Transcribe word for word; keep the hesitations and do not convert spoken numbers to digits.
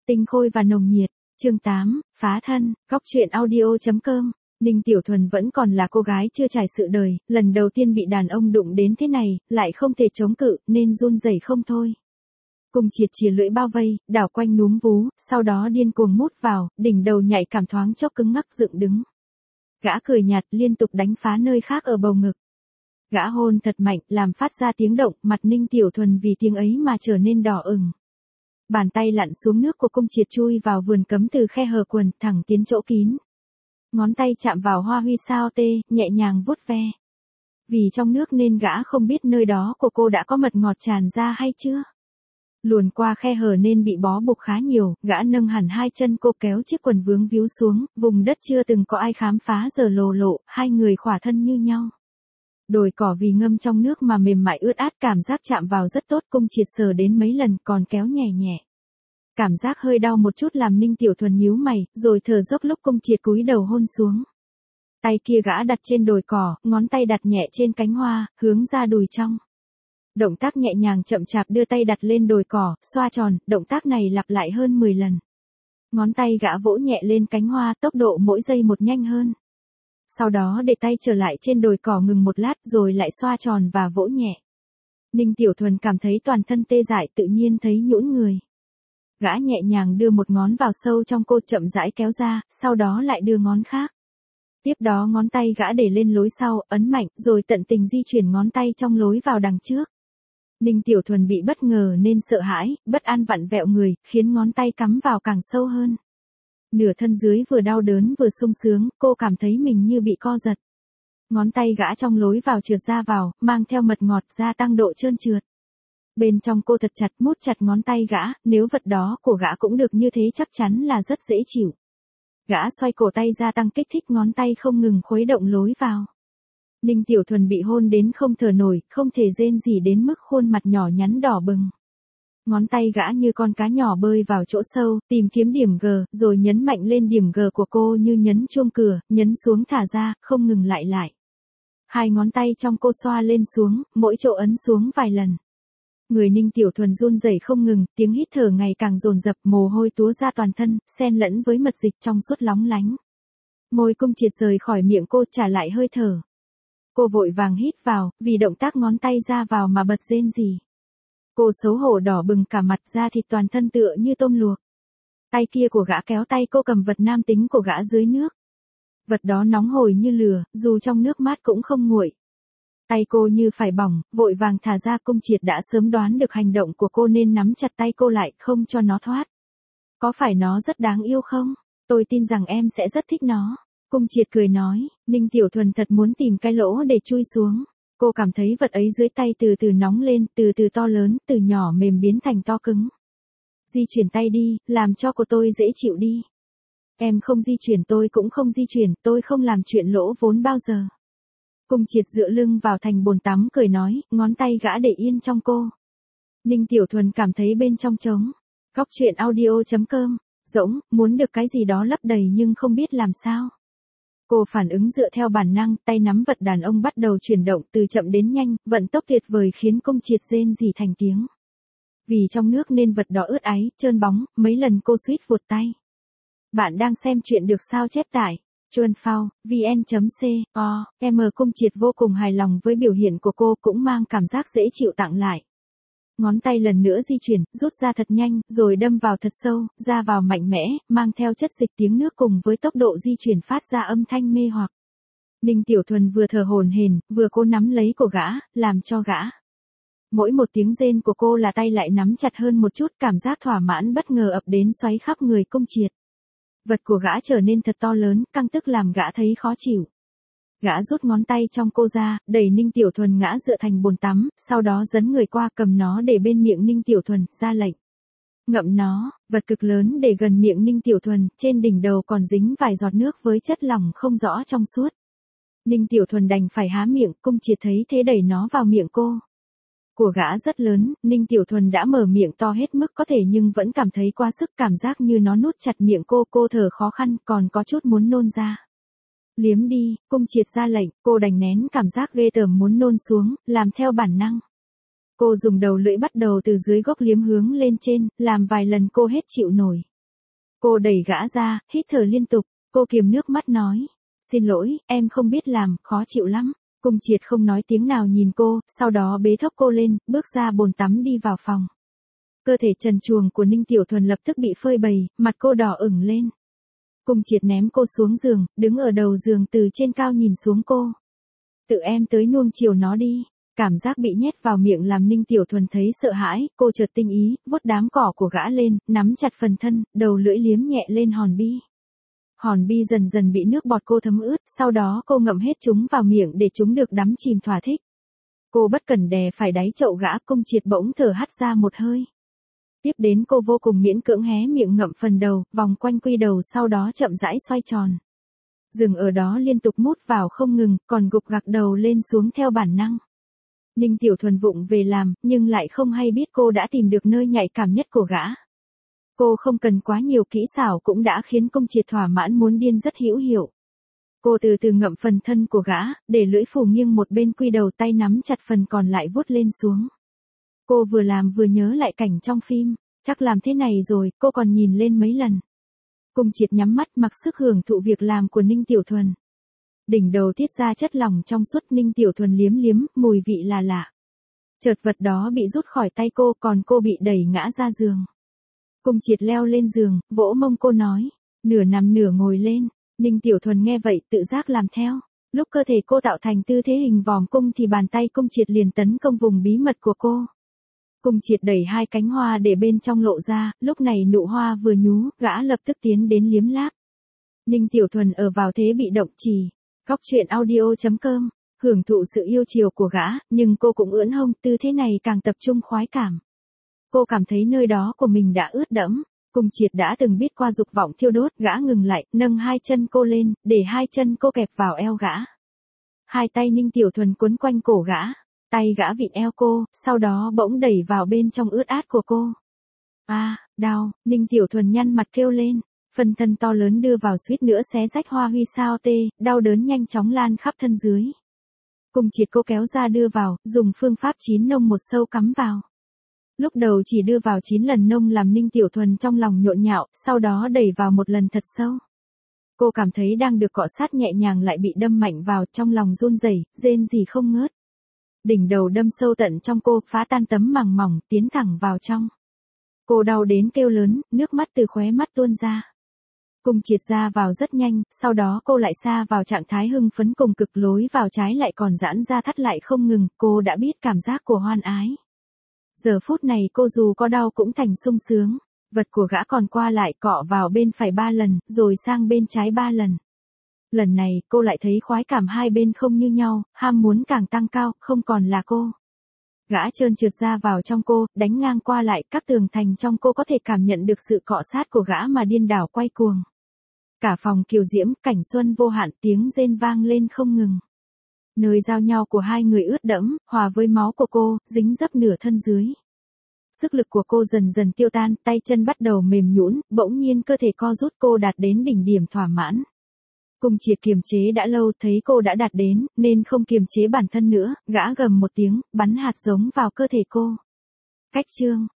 tinh khôi và nồng nhiệt. Chương tám, phá thân, góc truyện audio chấm com. Ninh Tiểu Thuần vẫn còn là cô gái chưa trải sự đời, lần đầu tiên bị đàn ông đụng đến thế này, lại không thể chống cự, nên run rẩy không thôi. Cung Triệt chìa lưỡi bao vây, đảo quanh núm vú, sau đó điên cuồng mút vào, đỉnh đầu nhạy cảm thoáng chốc cứng ngắc dựng đứng. Gã cười nhạt liên tục đánh phá nơi khác ở bầu ngực. Gã hôn thật mạnh, làm phát ra tiếng động, mặt Ninh Tiểu Thuần vì tiếng ấy mà trở nên đỏ ửng. Bàn tay lặn xuống nước của Cung Triệt chui vào vườn cấm từ khe hở quần, thẳng tiến chỗ kín. Ngón tay chạm vào hoa huy sao tê, nhẹ nhàng vuốt ve. Vì trong nước nên gã không biết nơi đó của cô đã có mật ngọt tràn ra hay chưa. Luồn qua khe hở nên bị bó buộc khá nhiều, gã nâng hẳn hai chân cô kéo chiếc quần vướng víu xuống, vùng đất chưa từng có ai khám phá giờ lồ lộ, hai người khỏa thân như nhau. Đồi cỏ vì ngâm trong nước mà mềm mại ướt át, cảm giác chạm vào rất tốt. Cung Triệt sờ đến mấy lần còn kéo nhẹ nhẹ. Cảm giác hơi đau một chút làm Ninh Tiểu Thuần nhíu mày, rồi thở dốc lúc Cung Triệt cúi đầu hôn xuống. Tay kia gã đặt trên đồi cỏ, ngón tay đặt nhẹ trên cánh hoa, hướng ra đùi trong. Động tác nhẹ nhàng chậm chạp đưa tay đặt lên đồi cỏ, xoa tròn, động tác này lặp lại hơn mười lần. Ngón tay gã vỗ nhẹ lên cánh hoa, tốc độ mỗi giây một nhanh hơn. Sau đó để tay trở lại trên đồi cỏ ngừng một lát rồi lại xoa tròn và vỗ nhẹ. Ninh Tiểu Thuần cảm thấy toàn thân tê dại, tự nhiên thấy nhũn người. Gã nhẹ nhàng đưa một ngón vào sâu trong cô, chậm rãi kéo ra, sau đó lại đưa ngón khác. Tiếp đó ngón tay gã để lên lối sau, ấn mạnh, rồi tận tình di chuyển ngón tay trong lối vào đằng trước. Ninh Tiểu Thuần bị bất ngờ nên sợ hãi, bất an vặn vẹo người, khiến ngón tay cắm vào càng sâu hơn. Nửa thân dưới vừa đau đớn vừa sung sướng, cô cảm thấy mình như bị co giật. Ngón tay gã trong lối vào trượt ra vào, mang theo mật ngọt, gia tăng độ trơn trượt. Bên trong cô thật chặt, mút chặt ngón tay gã, nếu vật đó của gã cũng được như thế chắc chắn là rất dễ chịu. Gã xoay cổ tay gia tăng kích thích, ngón tay không ngừng khuấy động lối vào. Ninh Tiểu Thuần bị hôn đến không thở nổi, không thể rên gì đến mức khuôn mặt nhỏ nhắn đỏ bừng. Ngón tay gã như con cá nhỏ bơi vào chỗ sâu, tìm kiếm điểm G, rồi nhấn mạnh lên điểm G của cô như nhấn chuông cửa, nhấn xuống thả ra, không ngừng lại lại. Hai ngón tay trong cô xoa lên xuống, mỗi chỗ ấn xuống vài lần. Người Ninh Tiểu Thuần run rẩy không ngừng, tiếng hít thở ngày càng dồn dập, mồ hôi túa ra toàn thân, xen lẫn với mật dịch trong suốt lóng lánh. Môi Cung Triệt rời khỏi miệng cô, trả lại hơi thở. Cô vội vàng hít vào, vì động tác ngón tay ra vào mà bật rên rỉ. Cô xấu hổ đỏ bừng cả mặt, da thịt toàn thân tựa như tôm luộc. Tay kia của gã kéo tay cô cầm vật nam tính của gã dưới nước. Vật đó nóng hổi như lửa, dù trong nước mát cũng không nguội. Tay cô như phải bỏng, vội vàng thả ra. Cung Triệt đã sớm đoán được hành động của cô nên nắm chặt tay cô lại, không cho nó thoát. Có phải nó rất đáng yêu không? Tôi tin rằng em sẽ rất thích nó. Cung Triệt cười nói. Ninh Tiểu Thuần thật muốn tìm cái lỗ để chui xuống. Cô cảm thấy vật ấy dưới tay từ từ nóng lên, từ từ to lớn, từ nhỏ mềm biến thành to cứng. Di chuyển tay đi, làm cho cô tôi dễ chịu đi. Em không di chuyển tôi cũng không di chuyển, tôi không làm chuyện lỗ vốn bao giờ. Cung Triệt dựa lưng vào thành bồn tắm cười nói, ngón tay gã để yên trong cô. Ninh Tiểu Thuần cảm thấy bên trong trống. Góc truyện audio chấm com, rỗng, muốn được cái gì đó lấp đầy nhưng không biết làm sao. Cô phản ứng dựa theo bản năng, tay nắm vật đàn ông bắt đầu chuyển động từ chậm đến nhanh, vận tốc tuyệt vời khiến Cung Triệt rên rỉ thành tiếng. Vì trong nước nên vật đó ướt áy, trơn bóng, mấy lần cô suýt vuột tay. Bạn đang xem chuyện được sao chép tải. Chuan Phao, vn chấm co, em Cung Triệt vô cùng hài lòng với biểu hiện của cô, cũng mang cảm giác dễ chịu tặng lại. Ngón tay lần nữa di chuyển, rút ra thật nhanh, rồi đâm vào thật sâu, ra vào mạnh mẽ, mang theo chất dịch tiếng nước cùng với tốc độ di chuyển phát ra âm thanh mê hoặc. Ninh Tiểu Thuần vừa thở hổn hển, vừa cố nắm lấy cổ gã, làm cho gã. Mỗi một tiếng rên của cô là tay lại nắm chặt hơn một chút, cảm giác thỏa mãn bất ngờ ập đến xoáy khắp người Cung Triệt. Vật của gã trở nên thật to lớn, căng tức làm gã thấy khó chịu. Gã rút ngón tay trong cô ra, đẩy Ninh Tiểu Thuần ngã dựa thành bồn tắm, sau đó dấn người qua cầm nó để bên miệng Ninh Tiểu Thuần, ra lệnh. Ngậm nó, vật cực lớn để gần miệng Ninh Tiểu Thuần, trên đỉnh đầu còn dính vài giọt nước với chất lỏng không rõ trong suốt. Ninh Tiểu Thuần đành phải há miệng, Cung Triệt thấy thế đẩy nó vào miệng cô. Của gã rất lớn, Ninh Tiểu Thuần đã mở miệng to hết mức có thể nhưng vẫn cảm thấy quá sức, cảm giác như nó nút chặt miệng cô, cô thở khó khăn, còn có chút muốn nôn ra. Liếm đi, Cung Triệt ra lệnh, cô đành nén cảm giác ghê tởm muốn nôn xuống, làm theo bản năng. Cô dùng đầu lưỡi bắt đầu từ dưới gốc liếm hướng lên trên, làm vài lần cô hết chịu nổi. Cô đẩy gã ra, hít thở liên tục, cô kiềm nước mắt nói. Xin lỗi, em không biết làm, khó chịu lắm. Cung Triệt không nói tiếng nào nhìn cô, sau đó bế thốc cô lên, bước ra bồn tắm đi vào phòng. Cơ thể trần truồng của Ninh Tiểu Thuần lập tức bị phơi bày, mặt cô đỏ ửng lên. Cung Triệt ném cô xuống giường, đứng ở đầu giường từ trên cao nhìn xuống cô. Tự em tới nuông chiều nó đi. Cảm giác bị nhét vào miệng làm Ninh Tiểu Thuần thấy sợ hãi, cô chợt tinh ý, vuốt đám cỏ của gã lên, nắm chặt phần thân, đầu lưỡi liếm nhẹ lên hòn bi. Hòn bi dần dần bị nước bọt cô thấm ướt, sau đó cô ngậm hết chúng vào miệng để chúng được đắm chìm thỏa thích. Cô bất cẩn đè phải đáy chậu gã, Cung Triệt bỗng thở hắt ra một hơi. Tiếp đến cô vô cùng miễn cưỡng hé miệng ngậm phần đầu, vòng quanh quy đầu sau đó chậm rãi xoay tròn. Dừng ở đó liên tục mút vào không ngừng, còn gục gặc đầu lên xuống theo bản năng. Ninh Tiểu Thuần vụng về làm, nhưng lại không hay biết cô đã tìm được nơi nhạy cảm nhất của gã. Cô không cần quá nhiều kỹ xảo cũng đã khiến Cung Triệt thỏa mãn muốn điên rất hữu hiệu. Cô từ từ ngậm phần thân của gã, để lưỡi phủ nghiêng một bên quy đầu, tay nắm chặt phần còn lại vuốt lên xuống. Cô vừa làm vừa nhớ lại cảnh trong phim, chắc làm thế này rồi, cô còn nhìn lên mấy lần. Cung Triệt nhắm mắt mặc sức hưởng thụ việc làm của Ninh Tiểu Thuần. Đỉnh đầu tiết ra chất lỏng trong suốt, Ninh Tiểu Thuần liếm liếm, mùi vị là lạ. Chợt vật đó bị rút khỏi tay cô, còn cô bị đẩy ngã ra giường. Cung Triệt leo lên giường, vỗ mông cô nói, nửa nằm nửa ngồi lên. Ninh Tiểu Thuần nghe vậy tự giác làm theo. Lúc cơ thể cô tạo thành tư thế hình vòm cung thì bàn tay Cung Triệt liền tấn công vùng bí mật của cô. Cung Triệt đẩy hai cánh hoa để bên trong lộ ra, lúc này nụ hoa vừa nhú, gã lập tức tiến đến liếm láp. Ninh Tiểu Thuần ở vào thế bị động trì. Góc truyện audio chấm com, hưởng thụ sự yêu chiều của gã, nhưng cô cũng ưỡn hông, tư thế này càng tập trung khoái cảm. Cô cảm thấy nơi đó của mình đã ướt đẫm. Cung Triệt đã từng biết qua dục vọng thiêu đốt, gã ngừng lại, nâng hai chân cô lên, để hai chân cô kẹp vào eo gã. Hai tay Ninh Tiểu Thuần quấn quanh cổ gã, tay gã vịn eo cô, sau đó bỗng đẩy vào bên trong ướt át của cô. A, à, đau, Ninh Tiểu Thuần nhăn mặt kêu lên, phần thân to lớn đưa vào suýt nữa xé rách hoa huy sao tê, đau đớn nhanh chóng lan khắp thân dưới. Cung Triệt cô kéo ra đưa vào, dùng phương pháp chín nông một sâu cắm vào. Lúc đầu chỉ đưa vào chín lần nông làm Ninh Tiểu Thuần trong lòng nhộn nhạo, sau đó đẩy vào một lần thật sâu. Cô cảm thấy đang được cọ sát nhẹ nhàng lại bị đâm mạnh vào, trong lòng run rẩy, rên rỉ không ngớt. Đỉnh đầu đâm sâu tận trong cô, phá tan tấm màng mỏng, tiến thẳng vào trong. Cô đau đến kêu lớn, nước mắt từ khóe mắt tuôn ra. Cung Triệt ra vào rất nhanh, sau đó cô lại sa vào trạng thái hưng phấn cùng cực, lối vào trái lại còn giãn ra thắt lại không ngừng, cô đã biết cảm giác của hoan ái. Giờ phút này cô dù có đau cũng thành sung sướng, vật của gã còn qua lại cọ vào bên phải ba lần, rồi sang bên trái ba lần. Lần này cô lại thấy khoái cảm hai bên không như nhau, ham muốn càng tăng cao, không còn là cô. Gã trơn trượt ra vào trong cô, đánh ngang qua lại, các tường thành trong cô có thể cảm nhận được sự cọ sát của gã mà điên đảo quay cuồng. Cả phòng kiều diễm, cảnh xuân vô hạn, tiếng rên vang lên không ngừng. Nơi giao nhau của hai người ướt đẫm, hòa với máu của cô, dính dấp nửa thân dưới. Sức lực của cô dần dần tiêu tan, tay chân bắt đầu mềm nhũn, bỗng nhiên cơ thể co rút, cô đạt đến đỉnh điểm thỏa mãn. Cung Triệt kiềm chế đã lâu, thấy cô đã đạt đến, nên không kiềm chế bản thân nữa, gã gầm một tiếng, bắn hạt giống vào cơ thể cô. Cách chương